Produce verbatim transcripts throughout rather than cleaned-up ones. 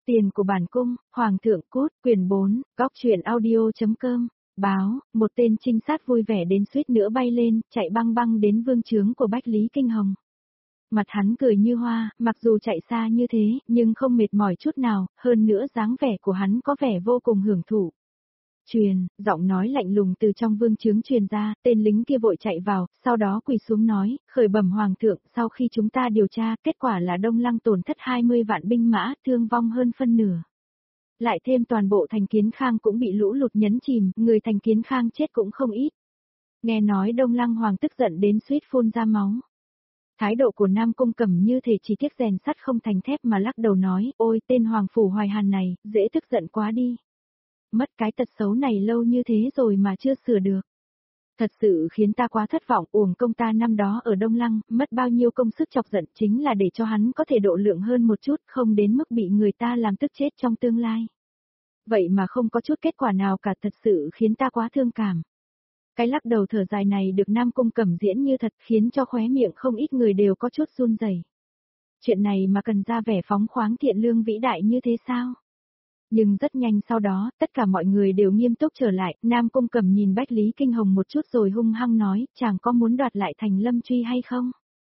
Tiền của bản cung, Hoàng thượng cút, quyền bốn, góc truyện audio.com, báo, một tên trinh sát vui vẻ đến suýt nữa bay lên, chạy băng băng đến vương trướng của Bách Lý Kinh Hồng. Mặt hắn cười như hoa, mặc dù chạy xa như thế, nhưng không mệt mỏi chút nào, hơn nữa dáng vẻ của hắn có vẻ vô cùng hưởng thụ. Truyền, giọng nói lạnh lùng từ trong vương trướng truyền ra, tên lính kia vội chạy vào, sau đó quỳ xuống nói, khởi bẩm hoàng thượng, sau khi chúng ta điều tra, kết quả là Đông Lăng tổn thất hai mươi vạn binh mã, thương vong hơn phân nửa. Lại thêm toàn bộ thành Kiến Khang cũng bị lũ lụt nhấn chìm, người thành Kiến Khang chết cũng không ít. Nghe nói Đông Lăng hoàng tức giận đến suýt phun ra máu. Thái độ của Nam Cung Cẩm như thể chỉ tiếc rèn sắt không thành thép mà lắc đầu nói, ôi tên hoàng phủ Hoài Hàn này, dễ tức giận quá đi. Mất cái tật xấu này lâu như thế rồi mà chưa sửa được. Thật sự khiến ta quá thất vọng, uổng công ta năm đó ở Đông Lăng, mất bao nhiêu công sức chọc giận chính là để cho hắn có thể độ lượng hơn một chút, không đến mức bị người ta làm tức chết trong tương lai. Vậy mà không có chút kết quả nào cả, thật sự khiến ta quá thương cảm. Cái lắc đầu thở dài này được Nam Cung Cẩm diễn như thật khiến cho khóe miệng không ít người đều có chút run rẩy. Chuyện này mà cần ra vẻ phóng khoáng thiện lương vĩ đại như thế sao? Nhưng rất nhanh sau đó, tất cả mọi người đều nghiêm túc trở lại, Nam Cung Cẩm nhìn Bách Lý Kinh Hồng một chút rồi hung hăng nói, chàng có muốn đoạt lại thành Lâm Truy hay không?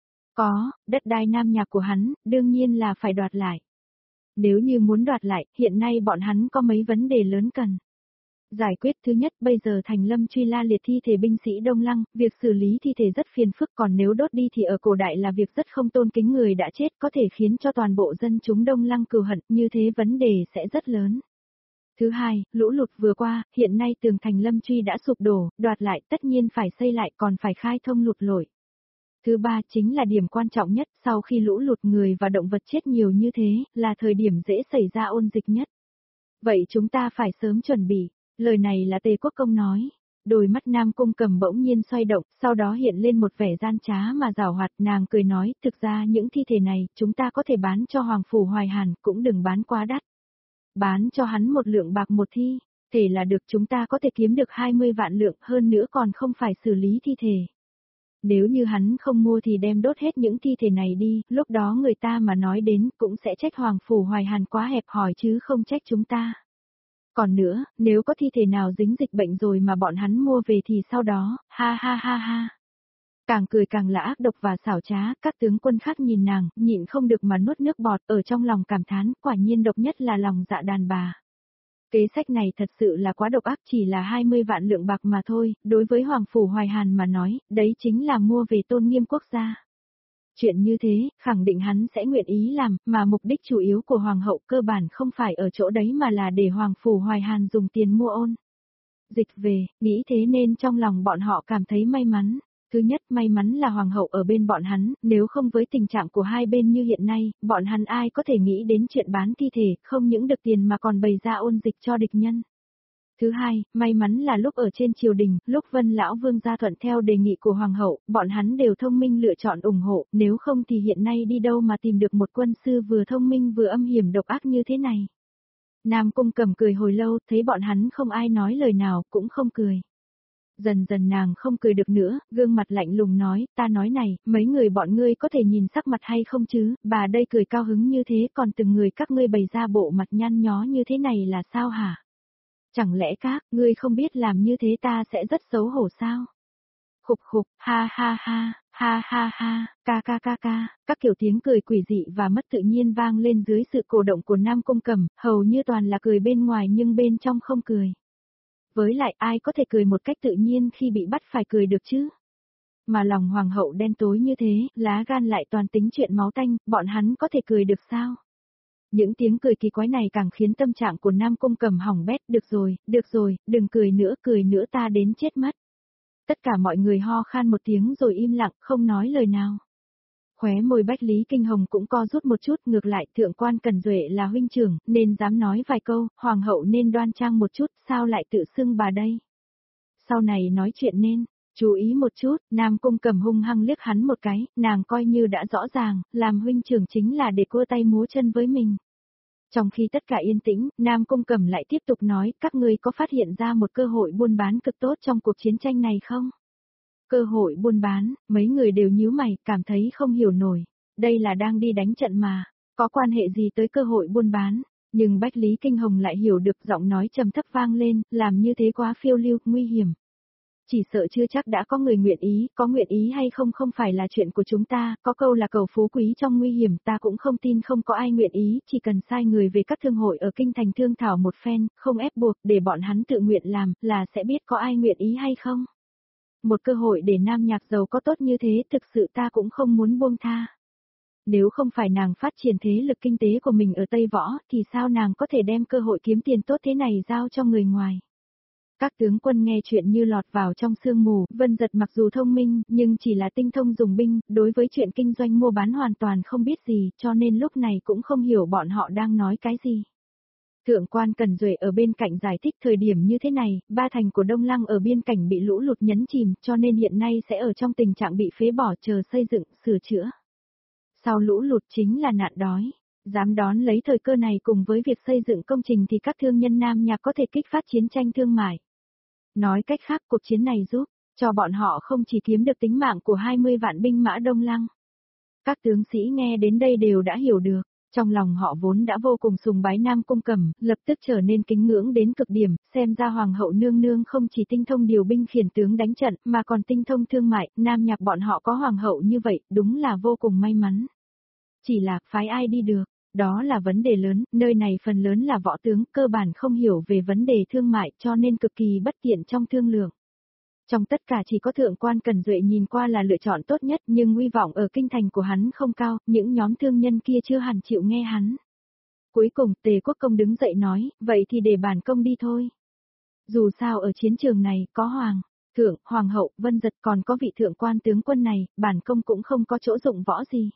Có, đất đai Nam Nhạc của hắn, đương nhiên là phải đoạt lại. Nếu như muốn đoạt lại, hiện nay bọn hắn có mấy vấn đề lớn cần. Giải quyết thứ nhất, bây giờ thành Lâm Truy la liệt thi thể binh sĩ Đông Lăng, việc xử lý thi thể rất phiền phức, còn nếu đốt đi thì ở cổ đại là việc rất không tôn kính người đã chết, có thể khiến cho toàn bộ dân chúng Đông Lăng cừu hận, như thế vấn đề sẽ rất lớn. Thứ hai, lũ lụt vừa qua, hiện nay tường thành Lâm Truy đã sụp đổ, đoạt lại tất nhiên phải xây lại còn phải khai thông lụt lội. Thứ ba chính là điểm quan trọng nhất, sau khi lũ lụt người và động vật chết nhiều như thế, là thời điểm dễ xảy ra ôn dịch nhất. Vậy chúng ta phải sớm chuẩn bị. Lời này là Tề Quốc Công nói. Đôi mắt Nam Cung Cẩm bỗng nhiên xoay động, sau đó hiện lên một vẻ gian trá mà giảo hoạt, nàng cười nói, thực ra những thi thể này, chúng ta có thể bán cho Hoàng phủ Hoài Hàn, cũng đừng bán quá đắt. Bán cho hắn một lượng bạc một thi, thể là được, chúng ta có thể kiếm được hai mươi vạn lượng, hơn nữa còn không phải xử lý thi thể. Nếu như hắn không mua thì đem đốt hết những thi thể này đi, lúc đó người ta mà nói đến cũng sẽ trách Hoàng phủ Hoài Hàn quá hẹp hòi chứ không trách chúng ta. Còn nữa, nếu có thi thể nào dính dịch bệnh rồi mà bọn hắn mua về thì sau đó, ha ha ha ha. Càng cười càng là ác độc và xảo trá, các tướng quân khác nhìn nàng, nhịn không được mà nuốt nước bọt, ở trong lòng cảm thán, quả nhiên độc nhất là lòng dạ đàn bà. Kế sách này thật sự là quá độc ác, chỉ là hai mươi vạn lượng bạc mà thôi, đối với Hoàng phủ Hoài Hàn mà nói, đấy chính là mua về tôn nghiêm quốc gia. Chuyện như thế, khẳng định hắn sẽ nguyện ý làm, mà mục đích chủ yếu của Hoàng hậu cơ bản không phải ở chỗ đấy mà là để Hoàng phủ Hoài Hàn dùng tiền mua ôn dịch về, nghĩ thế nên trong lòng bọn họ cảm thấy may mắn. Thứ nhất, may mắn là Hoàng hậu ở bên bọn hắn, nếu không với tình trạng của hai bên như hiện nay, bọn hắn ai có thể nghĩ đến chuyện bán thi thể, không những được tiền mà còn bày ra ôn dịch cho địch nhân. Thứ hai, may mắn là lúc ở trên triều đình, lúc Vân Lão Vương gia thuận theo đề nghị của Hoàng hậu, bọn hắn đều thông minh lựa chọn ủng hộ, nếu không thì hiện nay đi đâu mà tìm được một quân sư vừa thông minh vừa âm hiểm độc ác như thế này. Nam Cung Cẩm cười hồi lâu, thấy bọn hắn không ai nói lời nào, cũng không cười. Dần dần nàng không cười được nữa, gương mặt lạnh lùng nói, ta nói này, mấy người bọn ngươi có thể nhìn sắc mặt hay không chứ, bà đây cười cao hứng như thế còn từng người các ngươi bày ra bộ mặt nhăn nhó như thế này là sao hả? Chẳng lẽ các, ngươi không biết làm như thế ta sẽ rất xấu hổ sao? Khục khục, ha ha ha, ha ha ha, ca ca ca ca, các kiểu tiếng cười quỷ dị và mất tự nhiên vang lên dưới sự cổ động của Nam Cung Cẩm, hầu như toàn là cười bên ngoài nhưng bên trong không cười. Với lại ai có thể cười một cách tự nhiên khi bị bắt phải cười được chứ? Mà lòng hoàng hậu đen tối như thế, lá gan lại toàn tính chuyện máu tanh, bọn hắn có thể cười được sao? Những tiếng cười kỳ quái này càng khiến tâm trạng của Nam Cung Cẩm hỏng bét, được rồi, được rồi, đừng cười nữa, cười nữa ta đến chết mất. Tất cả mọi người ho khan một tiếng rồi im lặng, không nói lời nào. Khóe môi Bách Lý Kinh Hồng cũng co rút một chút, ngược lại thượng quan Cần Duệ là huynh trưởng, nên dám nói vài câu, hoàng hậu nên đoan trang một chút, sao lại tự xưng bà đây? Sau này nói chuyện nên, chú ý một chút, Nam Cung Cẩm hung hăng liếc hắn một cái, nàng coi như đã rõ ràng, làm huynh trưởng chính là để cua tay múa chân với mình. Trong khi tất cả yên tĩnh, Nam Cung Cẩm lại tiếp tục nói, các ngươi có phát hiện ra một cơ hội buôn bán cực tốt trong cuộc chiến tranh này không? Cơ hội buôn bán, mấy người đều nhíu mày, cảm thấy không hiểu nổi. Đây là đang đi đánh trận mà, có quan hệ gì tới cơ hội buôn bán? Nhưng Bách Lý Kinh Hồng lại hiểu được, giọng nói trầm thấp vang lên, làm như thế quá phiêu lưu, nguy hiểm. Chỉ sợ chưa chắc đã có người nguyện ý, có nguyện ý hay không không phải là chuyện của chúng ta, có câu là cầu phú quý trong nguy hiểm, ta cũng không tin không có ai nguyện ý, chỉ cần sai người về các thương hội ở kinh thành thương thảo một phen, không ép buộc, để bọn hắn tự nguyện làm, là sẽ biết có ai nguyện ý hay không. Một cơ hội để nam nhạc giàu có tốt như thế, thực sự ta cũng không muốn buông tha. Nếu không phải nàng phát triển thế lực kinh tế của mình ở Tây Võ, thì sao nàng có thể đem cơ hội kiếm tiền tốt thế này giao cho người ngoài. Các tướng quân nghe chuyện như lọt vào trong sương mù, Vân Giật mặc dù thông minh, nhưng chỉ là tinh thông dùng binh, đối với chuyện kinh doanh mua bán hoàn toàn không biết gì, cho nên lúc này cũng không hiểu bọn họ đang nói cái gì. Thượng quan Cẩn Duệ ở bên cạnh giải thích thời điểm như thế này, ba thành của Đông Lăng ở biên cảnh bị lũ lụt nhấn chìm, cho nên hiện nay sẽ ở trong tình trạng bị phế bỏ chờ xây dựng, sửa chữa. Sau lũ lụt chính là nạn đói. Dám đón lấy thời cơ này cùng với việc xây dựng công trình thì các thương nhân Nam Nhạc có thể kích phát chiến tranh thương mại. Nói cách khác, cuộc chiến này giúp cho bọn họ không chỉ kiếm được tính mạng của hai mươi vạn binh mã Đông Lăng. Các tướng sĩ nghe đến đây đều đã hiểu được, trong lòng họ vốn đã vô cùng sùng bái Nam Cung Cẩm, lập tức trở nên kính ngưỡng đến cực điểm, xem ra Hoàng hậu nương nương không chỉ tinh thông điều binh khiển tướng đánh trận, mà còn tinh thông thương mại, Nam Nhạc bọn họ có Hoàng hậu như vậy, đúng là vô cùng may mắn. Chỉ là phái ai đi được, đó là vấn đề lớn, nơi này phần lớn là võ tướng, cơ bản không hiểu về vấn đề thương mại cho nên cực kỳ bất tiện trong thương lượng. Trong tất cả chỉ có thượng quan Cẩn Duệ nhìn qua là lựa chọn tốt nhất, nhưng uy vọng ở kinh thành của hắn không cao, những nhóm thương nhân kia chưa hẳn chịu nghe hắn. Cuối cùng Tề Quốc Công đứng dậy nói, vậy thì để bản công đi thôi. Dù sao ở chiến trường này có hoàng, thượng, hoàng hậu, Vân Giật còn có vị thượng quan tướng quân này, bản công cũng không có chỗ dụng võ gì.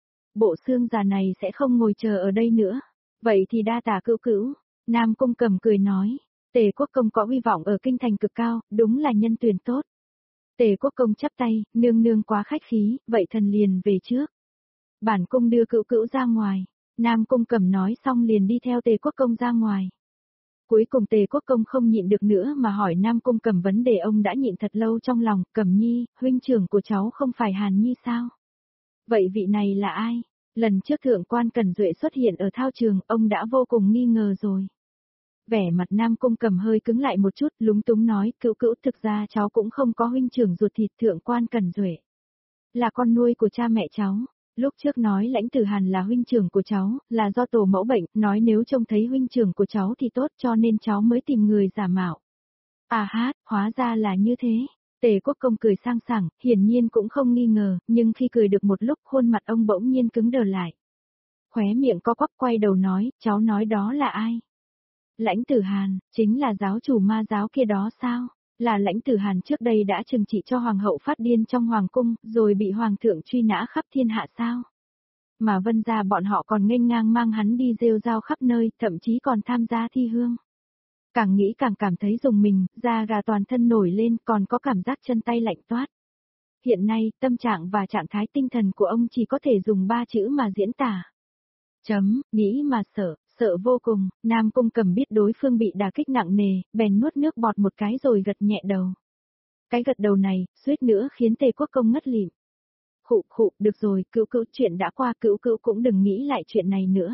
Bộ xương già này sẽ không ngồi chờ ở đây nữa. Vậy thì đa tả cữu cữu. Nam Cung Cẩm cười nói. Tề Quốc Công có uy vọng ở kinh thành cực cao, đúng là nhân tuyển tốt. Tề Quốc Công chắp tay, nương nương quá khách khí, vậy thần liền về trước. Bản cung đưa cữu cữu ra ngoài. Nam Cung Cẩm nói xong liền đi theo Tề Quốc Công ra ngoài. Cuối cùng Tề Quốc Công không nhịn được nữa mà hỏi Nam Cung Cẩm vấn đề ông đã nhịn thật lâu trong lòng, Cẩm Nhi, huynh trưởng của cháu không phải Hàn Nhi sao? Vậy vị này là ai? Lần trước thượng quan Cẩn Duệ xuất hiện ở thao trường, ông đã vô cùng nghi ngờ rồi. Vẻ mặt Nam Cung Cẩm hơi cứng lại một chút, lúng túng nói, cữu cữu thực ra cháu cũng không có huynh trưởng ruột thịt, thượng quan Cẩn Duệ. Là con nuôi của cha mẹ cháu. Lúc trước nói Lãnh Tử Hàn là huynh trưởng của cháu, là do tổ mẫu bệnh, nói nếu trông thấy huynh trưởng của cháu thì tốt cho nên cháu mới tìm người giả mạo. À hát, hóa ra là như thế. Tề Quốc Công cười sang sảng, hiển nhiên cũng không nghi ngờ, nhưng khi cười được một lúc khuôn mặt ông bỗng nhiên cứng đờ lại. Khóe miệng co quắp quay đầu nói, cháu nói đó là ai? Lãnh Tử Hàn, chính là giáo chủ ma giáo kia đó sao? Là Lãnh Tử Hàn trước đây đã trừng trị cho hoàng hậu phát điên trong hoàng cung, rồi bị hoàng thượng truy nã khắp thiên hạ sao? Mà Vân gia bọn họ còn nghênh ngang mang hắn đi rêu rao khắp nơi, thậm chí còn tham gia thi hương. Càng nghĩ càng cảm thấy rùng mình, da gà toàn thân nổi lên, còn có cảm giác chân tay lạnh toát. Hiện nay, tâm trạng và trạng thái tinh thần của ông chỉ có thể dùng ba chữ mà diễn tả. Chấm, nghĩ mà sợ, sợ vô cùng, Nam Cung Cẩm biết đối phương bị đả kích nặng nề, bèn nuốt nước bọt một cái rồi gật nhẹ đầu. Cái gật đầu này, suýt nữa khiến Tề Quốc Công ngất lịm. Khụ khụ, được rồi, cữu cữu chuyện đã qua, cữu cữu cũng đừng nghĩ lại chuyện này nữa.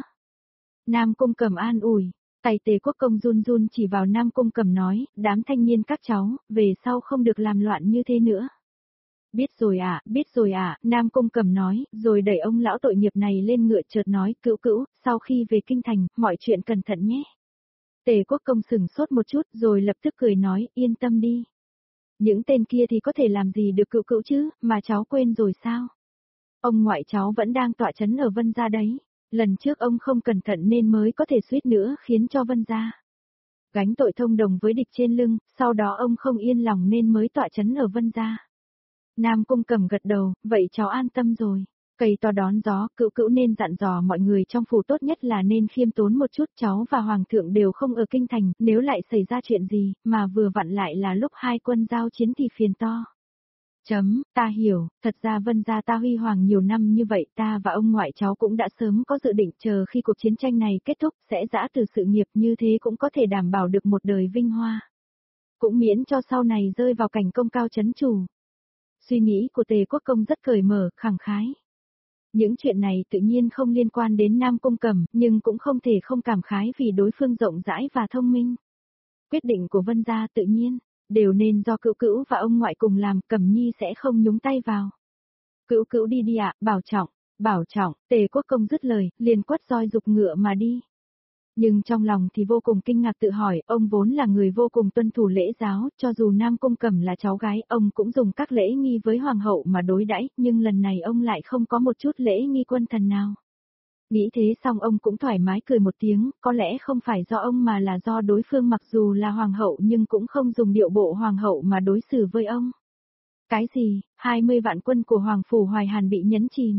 Nam Cung Cẩm an ủi. Tay Tề Quốc Công run run chỉ vào Nam Cung Cẩm nói, đám thanh niên các cháu, về sau không được làm loạn như thế nữa. Biết rồi ạ, à, biết rồi ạ, à, Nam Cung Cẩm nói, rồi đẩy ông lão tội nghiệp này lên ngựa chợt nói, cữu cữu, sau khi về kinh thành, mọi chuyện cẩn thận nhé. Tề Quốc Công sừng sốt một chút rồi lập tức cười nói, yên tâm đi. Những tên kia thì có thể làm gì được cữu cữu chứ, mà cháu quên rồi sao? Ông ngoại cháu vẫn đang tọa chấn ở Vân gia đấy. Lần trước ông không cẩn thận nên mới có thể suýt nữa khiến cho Vân gia gánh tội thông đồng với địch trên lưng, sau đó ông không yên lòng nên mới tọa chấn ở Vân gia. Nam Cung Cẩm gật đầu, vậy cháu an tâm rồi. Cây to đón gió, cữu cữu nên dặn dò mọi người trong phủ tốt nhất là nên khiêm tốn một chút, cháu và Hoàng thượng đều không ở kinh thành, nếu lại xảy ra chuyện gì, mà vừa vặn lại là lúc hai quân giao chiến thì phiền to. Chấm, ta hiểu, thật ra Vân gia ta huy hoàng nhiều năm như vậy, ta và ông ngoại cháu cũng đã sớm có dự định chờ khi cuộc chiến tranh này kết thúc sẽ giã từ sự nghiệp, như thế cũng có thể đảm bảo được một đời vinh hoa. Cũng miễn cho sau này rơi vào cảnh công cao chấn chủ. Suy nghĩ của Tề Quốc Công rất cởi mở, khẳng khái. Những chuyện này tự nhiên không liên quan đến Nam Cung Cẩm, nhưng cũng không thể không cảm khái vì đối phương rộng rãi và thông minh. Quyết định của Vân gia tự nhiên, đều nên do Cữu Cữu và ông ngoại cùng làm, Cẩm Nhi sẽ không nhúng tay vào. Cữu Cữu đi đi ạ, bảo trọng, bảo trọng, Tề Quốc Công dứt lời, liền quất roi dục ngựa mà đi. Nhưng trong lòng thì vô cùng kinh ngạc tự hỏi, ông vốn là người vô cùng tuân thủ lễ giáo, cho dù Nam Cung Cẩm là cháu gái, ông cũng dùng các lễ nghi với hoàng hậu mà đối đãi, nhưng lần này ông lại không có một chút lễ nghi quân thần nào. Nghĩ thế xong ông cũng thoải mái cười một tiếng, có lẽ không phải do ông mà là do đối phương mặc dù là hoàng hậu nhưng cũng không dùng điệu bộ hoàng hậu mà đối xử với ông. Cái gì, hai mươi vạn quân của Hoàng Phủ Hoài Hàn bị nhấn chìm.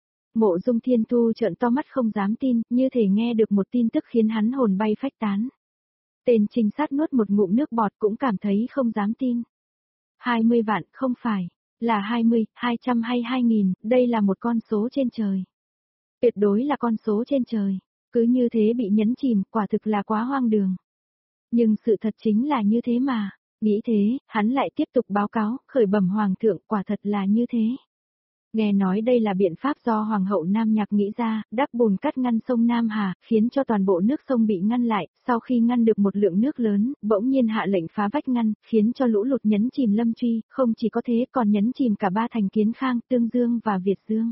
Mộ Dung Thiên Thu trợn to mắt không dám tin, như thể nghe được một tin tức khiến hắn hồn bay phách tán. Tên trinh sát nuốt một ngụm nước bọt cũng cảm thấy không dám tin. hai mươi vạn, không phải, là hai mươi, hai trăm hay hai nghìn, đây là một con số trên trời. Tuyệt đối là con số trên trời, cứ như thế bị nhấn chìm, quả thực là quá hoang đường. Nhưng sự thật chính là như thế mà, nghĩ thế, hắn lại tiếp tục báo cáo, khởi bẩm Hoàng thượng, quả thật là như thế. Nghe nói đây là biện pháp do Hoàng hậu Nam Nhạc nghĩ ra, đắp bùn cắt ngăn sông Nam Hà, khiến cho toàn bộ nước sông bị ngăn lại, sau khi ngăn được một lượng nước lớn, bỗng nhiên hạ lệnh phá vách ngăn, khiến cho lũ lụt nhấn chìm Lâm Truy, không chỉ có thế còn nhấn chìm cả ba thành Kiến Khang, Tương Dương và Việt Dương.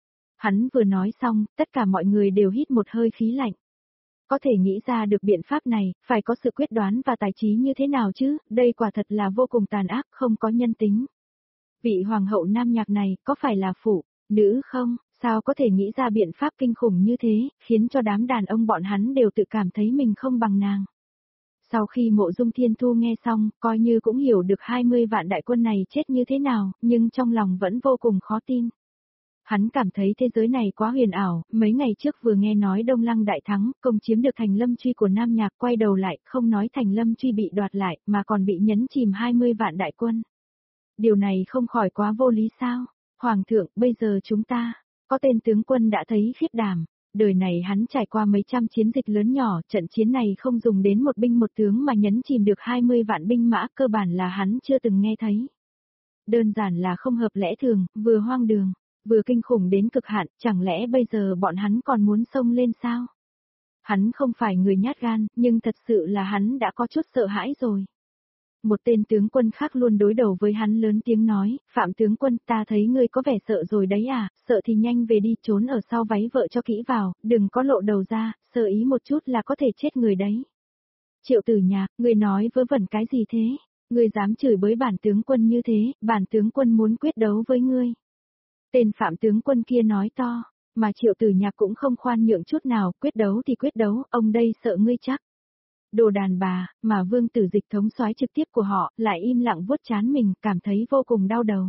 Hắn vừa nói xong, tất cả mọi người đều hít một hơi khí lạnh. Có thể nghĩ ra được biện pháp này, phải có sự quyết đoán và tài trí như thế nào chứ, đây quả thật là vô cùng tàn ác, không có nhân tính. Vị hoàng hậu Nam Nhạc này, có phải là phụ, nữ không, sao có thể nghĩ ra biện pháp kinh khủng như thế, khiến cho đám đàn ông bọn hắn đều tự cảm thấy mình không bằng nàng. Sau khi Mộ Dung Thiên Thu nghe xong, coi như cũng hiểu được hai mươi vạn đại quân này chết như thế nào, nhưng trong lòng vẫn vô cùng khó tin. Hắn cảm thấy thế giới này quá huyền ảo, mấy ngày trước vừa nghe nói Đông Lăng đại thắng, công chiếm được thành Lâm Truy của Nam Nhạc, quay đầu lại, không nói thành Lâm Truy bị đoạt lại, mà còn bị nhấn chìm hai mươi vạn đại quân. Điều này không khỏi quá vô lý sao? Hoàng thượng, bây giờ chúng ta, có tên tướng quân đã thấy khiếp đảm, đời này hắn trải qua mấy trăm chiến dịch lớn nhỏ, trận chiến này không dùng đến một binh một tướng mà nhấn chìm được hai mươi vạn binh mã, cơ bản là hắn chưa từng nghe thấy. Đơn giản là không hợp lẽ thường, vừa hoang đường, vừa kinh khủng đến cực hạn, chẳng lẽ bây giờ bọn hắn còn muốn xông lên sao? Hắn không phải người nhát gan, nhưng thật sự là hắn đã có chút sợ hãi rồi. Một tên tướng quân khác luôn đối đầu với hắn lớn tiếng nói, Phạm tướng quân, ta thấy ngươi có vẻ sợ rồi đấy à, sợ thì nhanh về đi, trốn ở sau váy vợ cho kỹ vào, đừng có lộ đầu ra, sợ ý một chút là có thể chết người đấy. Triệu Tử Nhạc, ngươi nói vớ vẩn cái gì thế? Ngươi dám chửi bới bản tướng quân như thế, bản tướng quân muốn quyết đấu với ngươi. Tên Phạm tướng quân kia nói to, mà Triệu Tử Nhạc cũng không khoan nhượng chút nào, quyết đấu thì quyết đấu, ông đây sợ ngươi chắc. Đồ đàn bà, mà Vương Tử Dịch thống soái trực tiếp của họ, lại im lặng vuốt trán mình, cảm thấy vô cùng đau đầu.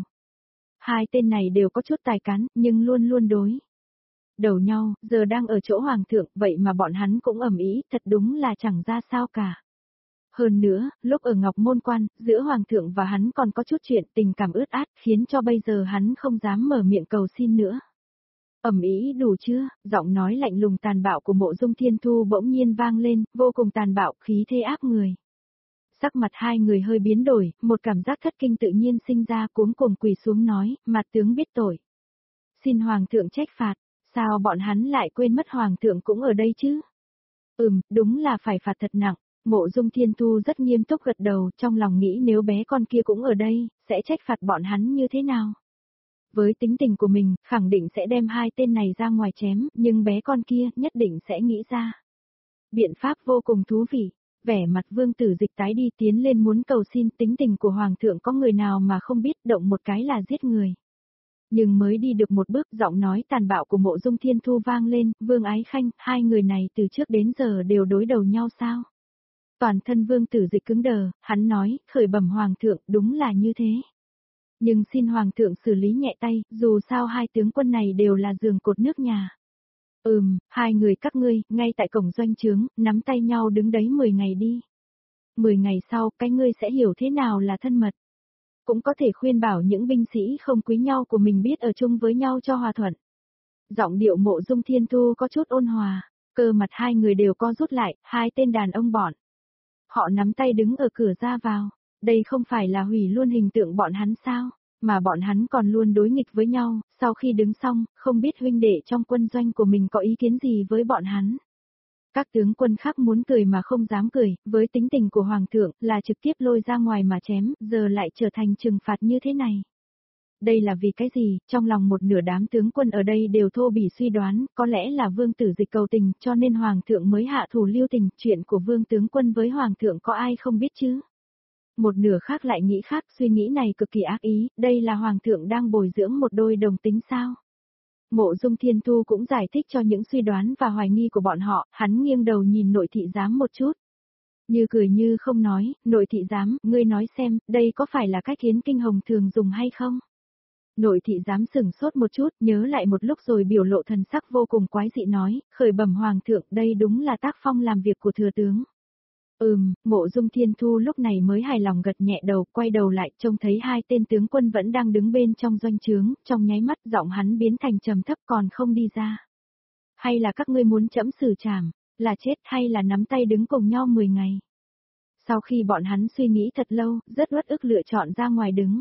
Hai tên này đều có chút tài cán, nhưng luôn luôn đối đầu nhau, giờ đang ở chỗ Hoàng thượng, vậy mà bọn hắn cũng ầm ĩ, thật đúng là chẳng ra sao cả. Hơn nữa, lúc ở Ngọc Môn Quan, giữa Hoàng thượng và hắn còn có chút chuyện tình cảm ướt át, khiến cho bây giờ hắn không dám mở miệng cầu xin nữa. Ầm ĩ đủ chưa, giọng nói lạnh lùng tàn bạo của Mộ Dung Thiên Thu bỗng nhiên vang lên, vô cùng tàn bạo, khí thế áp người. Sắc mặt hai người hơi biến đổi, một cảm giác thất kinh tự nhiên sinh ra, cuống cuồng quỳ xuống nói, mặt tướng biết tội. Xin Hoàng thượng trách phạt, sao bọn hắn lại quên mất Hoàng thượng cũng ở đây chứ? Ừm, đúng là phải phạt thật nặng. Mộ Dung Thiên Thu rất nghiêm túc gật đầu, trong lòng nghĩ nếu bé con kia cũng ở đây, sẽ trách phạt bọn hắn như thế nào? Với tính tình của mình, khẳng định sẽ đem hai tên này ra ngoài chém, nhưng bé con kia nhất định sẽ nghĩ ra. Biện pháp vô cùng thú vị, vẻ mặt Vương Tử Dịch tái đi tiến lên muốn cầu xin, tính tình của Hoàng thượng có người nào mà không biết, động một cái là giết người. Nhưng mới đi được một bước, giọng nói tàn bạo của Mộ Dung Thiên Thu vang lên, Vương Ái Khanh, hai người này từ trước đến giờ đều đối đầu nhau sao? Toàn thân Vương Tử Dịch cứng đờ, hắn nói, khởi bẩm Hoàng thượng, đúng là như thế. Nhưng xin Hoàng thượng xử lý nhẹ tay, dù sao hai tướng quân này đều là giường cột nước nhà. Ừm, hai người các ngươi, ngay tại cổng doanh trướng, nắm tay nhau đứng đấy mười ngày đi. mười ngày sau, cái ngươi sẽ hiểu thế nào là thân mật. Cũng có thể khuyên bảo những binh sĩ không quý nhau của mình biết ở chung với nhau cho hòa thuận. Giọng điệu Mộ Dung Thiên Thu có chút ôn hòa, cơ mặt hai người đều co rút lại, hai tên đàn ông bọn. Họ nắm tay đứng ở cửa ra vào, đây không phải là hủy luôn hình tượng bọn hắn sao? Mà bọn hắn còn luôn đối nghịch với nhau, sau khi đứng xong, không biết huynh đệ trong quân doanh của mình có ý kiến gì với bọn hắn. Các tướng quân khác muốn cười mà không dám cười, với tính tình của Hoàng thượng là trực tiếp lôi ra ngoài mà chém, giờ lại trở thành trừng phạt như thế này. Đây là vì cái gì, trong lòng một nửa đám tướng quân ở đây đều thô bỉ suy đoán, có lẽ là Vương Tử Dịch cầu tình cho nên Hoàng thượng mới hạ thủ lưu tình, chuyện của Vương tướng quân với Hoàng thượng có ai không biết chứ. Một nửa khác lại nghĩ khác, suy nghĩ này cực kỳ ác ý, đây là Hoàng thượng đang bồi dưỡng một đôi đồng tính sao. Mộ Dung Thiên Thu cũng giải thích cho những suy đoán và hoài nghi của bọn họ, hắn nghiêng đầu nhìn nội thị giám một chút. Như cười như không nói, nội thị giám, ngươi nói xem, đây có phải là cách Yến Kinh Hồng thường dùng hay không? Nội thị giám sửng sốt một chút, nhớ lại một lúc rồi biểu lộ thần sắc vô cùng quái dị nói, khởi bẩm Hoàng thượng, đây đúng là tác phong làm việc của thừa tướng. Ừm, Mộ Dung Thiên Thu lúc này mới hài lòng gật nhẹ đầu, quay đầu lại, trông thấy hai tên tướng quân vẫn đang đứng bên trong doanh trướng, trong nháy mắt giọng hắn biến thành trầm thấp còn không đi ra. Hay là các ngươi muốn trẫm xử trảm, là chết hay là nắm tay đứng cùng nhau mười ngày? Sau khi bọn hắn suy nghĩ thật lâu, rất uất ức lựa chọn ra ngoài đứng.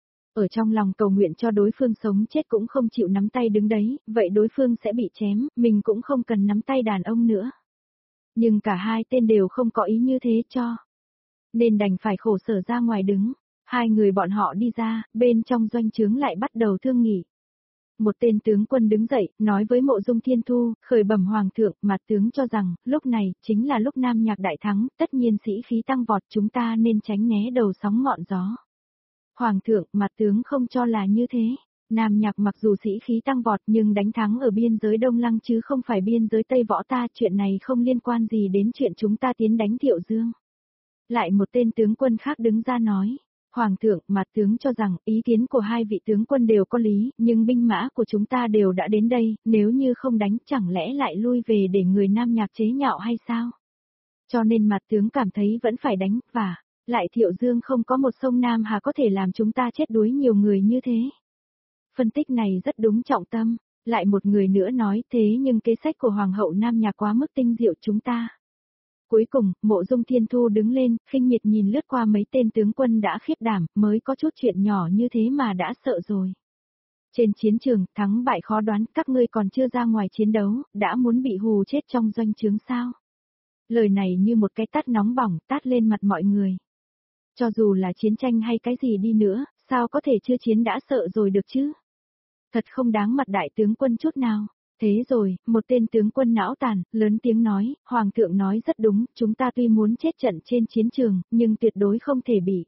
Ở trong lòng cầu nguyện cho đối phương sống chết cũng không chịu nắm tay đứng đấy, vậy đối phương sẽ bị chém, mình cũng không cần nắm tay đàn ông nữa. Nhưng cả hai tên đều không có ý như thế cho. Nên đành phải khổ sở ra ngoài đứng. Hai người bọn họ đi ra, bên trong doanh trướng lại bắt đầu thương nghị. Một tên tướng quân đứng dậy, nói với Mộ Dung Thiên Thu, khởi bẩm Hoàng thượng, mặt tướng cho rằng, lúc này, chính là lúc Nam Nhạc đại thắng, tất nhiên sĩ khí tăng vọt, chúng ta nên tránh né đầu sóng ngọn gió. Hoàng thượng, mặt tướng không cho là như thế. Nam Nhạc mặc dù sĩ khí tăng vọt nhưng đánh thắng ở biên giới Đông Lăng chứ không phải biên giới Tây Võ ta, chuyện này không liên quan gì đến chuyện chúng ta tiến đánh Thiệu Dương. Lại một tên tướng quân khác đứng ra nói, Hoàng thượng, mặt tướng cho rằng ý kiến của hai vị tướng quân đều có lý, nhưng binh mã của chúng ta đều đã đến đây, nếu như không đánh chẳng lẽ lại lui về để người Nam Nhạc chế nhạo hay sao? Cho nên mặt tướng cảm thấy vẫn phải đánh, và lại Thiệu Dương không có một sông Nam Hà có thể làm chúng ta chết đuối nhiều người như thế. Phân tích này rất đúng trọng tâm, lại một người nữa nói thế nhưng kế sách của Hoàng hậu Nam Nhạc quá mức tinh diệu chúng ta. Cuối cùng, Mộ Dung Thiên Thu đứng lên, khinh miệt nhìn lướt qua mấy tên tướng quân đã khiếp đảm, mới có chút chuyện nhỏ như thế mà đã sợ rồi. Trên chiến trường, thắng bại khó đoán, các ngươi còn chưa ra ngoài chiến đấu, đã muốn bị hù chết trong doanh trướng sao? Lời này như một cái tát nóng bỏng tát lên mặt mọi người. Cho dù là chiến tranh hay cái gì đi nữa, sao có thể chưa chiến đã sợ rồi được chứ? Thật không đáng mặt đại tướng quân chút nào. Thế rồi, một tên tướng quân não tàn, lớn tiếng nói, Hoàng thượng nói rất đúng, chúng ta tuy muốn chết trận trên chiến trường, nhưng tuyệt đối không thể bị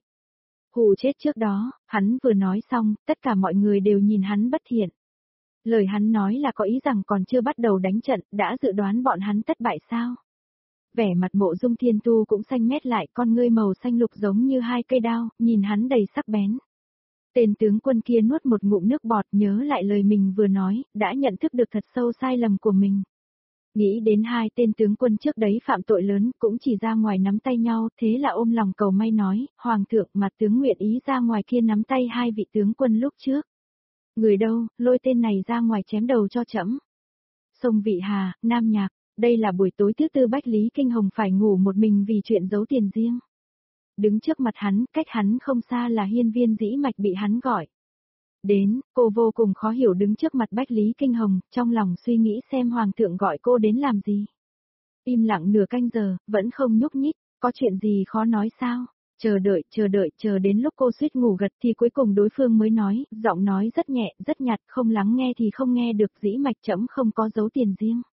hù chết trước đó. Hắn vừa nói xong, tất cả mọi người đều nhìn hắn bất thiện. Lời hắn nói là có ý rằng còn chưa bắt đầu đánh trận, đã dự đoán bọn hắn thất bại sao? Vẻ mặt Mộ Dung Thiên Tu cũng xanh mét lại, con ngươi màu xanh lục giống như hai cây đao, nhìn hắn đầy sắc bén. Tên tướng quân kia nuốt một ngụm nước bọt, nhớ lại lời mình vừa nói, đã nhận thức được thật sâu sai lầm của mình. Nghĩ đến hai tên tướng quân trước đấy phạm tội lớn, cũng chỉ ra ngoài nắm tay nhau, thế là ôm lòng cầu may nói, Hoàng thượng, mặt tướng nguyện ý ra ngoài kia nắm tay hai vị tướng quân lúc trước. Người đâu, lôi tên này ra ngoài chém đầu cho trẫm. Sông Vị Hà, Nam Nhạc, đây là buổi tối thứ tư Bách Lý Kinh Hồng phải ngủ một mình vì chuyện giấu tiền riêng. Đứng trước mặt hắn, cách hắn không xa là Hiên Viên Dĩ Mạch bị hắn gọi đến, cô vô cùng khó hiểu đứng trước mặt Bách Lý Kinh Hồng, trong lòng suy nghĩ xem Hoàng thượng gọi cô đến làm gì. Im lặng nửa canh giờ, vẫn không nhúc nhích, có chuyện gì khó nói sao? Chờ đợi, chờ đợi, chờ đến lúc cô suýt ngủ gật thì cuối cùng đối phương mới nói, giọng nói rất nhẹ, rất nhạt, không lắng nghe thì không nghe được. Dĩ Mạch trẫm không có giấu tiền riêng.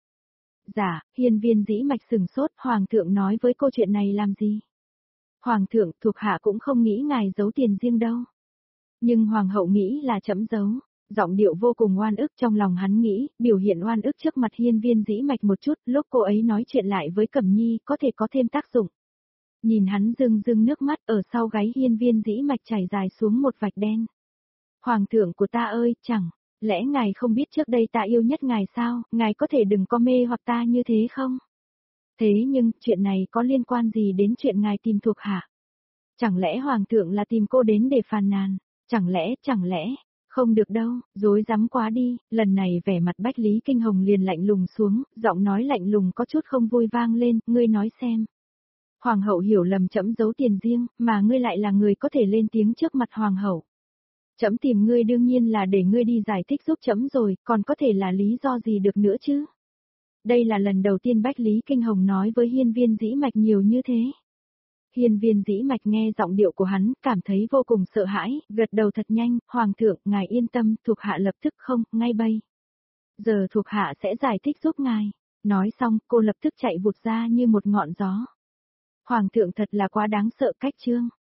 Dạ, Hiên Viên Dĩ Mạch sừng sốt, Hoàng thượng nói với cô chuyện này làm gì? Hoàng thượng, thuộc hạ cũng không nghĩ ngài giấu tiền riêng đâu. Nhưng Hoàng hậu nghĩ là trẫm giấu. Giọng điệu vô cùng oan ức, trong lòng hắn nghĩ, biểu hiện oan ức trước mặt Hiên Viên Dĩ Mạch một chút, lúc cô ấy nói chuyện lại với Cẩm Nhi, có thể có thêm tác dụng. Nhìn hắn rưng rưng nước mắt, ở sau gáy Hiên Viên Dĩ Mạch chảy dài xuống một vạch đen. Hoàng thượng của ta ơi, chẳng lẽ ngài không biết trước đây ta yêu nhất ngài sao, ngài có thể đừng có mê hoặc ta như thế không? Thế nhưng, chuyện này có liên quan gì đến chuyện ngài tìm thuộc hạ? Chẳng lẽ Hoàng thượng là tìm cô đến để phàn nàn? Chẳng lẽ, chẳng lẽ, không được đâu, dối rắm quá đi. Lần này vẻ mặt Bách Lý Kinh Hồng liền lạnh lùng xuống, giọng nói lạnh lùng có chút không vui vang lên, ngươi nói xem. Hoàng hậu hiểu lầm trẫm giấu tiền riêng, mà ngươi lại là người có thể lên tiếng trước mặt Hoàng hậu. Trẫm tìm ngươi đương nhiên là để ngươi đi giải thích giúp trẫm rồi, còn có thể là lý do gì được nữa chứ? Đây là lần đầu tiên Bách Lý Kinh Hồng nói với hiên viên dĩ mạch nhiều như thế. Hiên viên dĩ mạch nghe giọng điệu của hắn, cảm thấy vô cùng sợ hãi, gật đầu thật nhanh, Hoàng thượng, ngài yên tâm, thuộc hạ lập tức không, ngay bây. Giờ thuộc hạ sẽ giải thích giúp ngài. Nói xong, cô lập tức chạy vụt ra như một ngọn gió. Hoàng thượng thật là quá đáng sợ cách trương.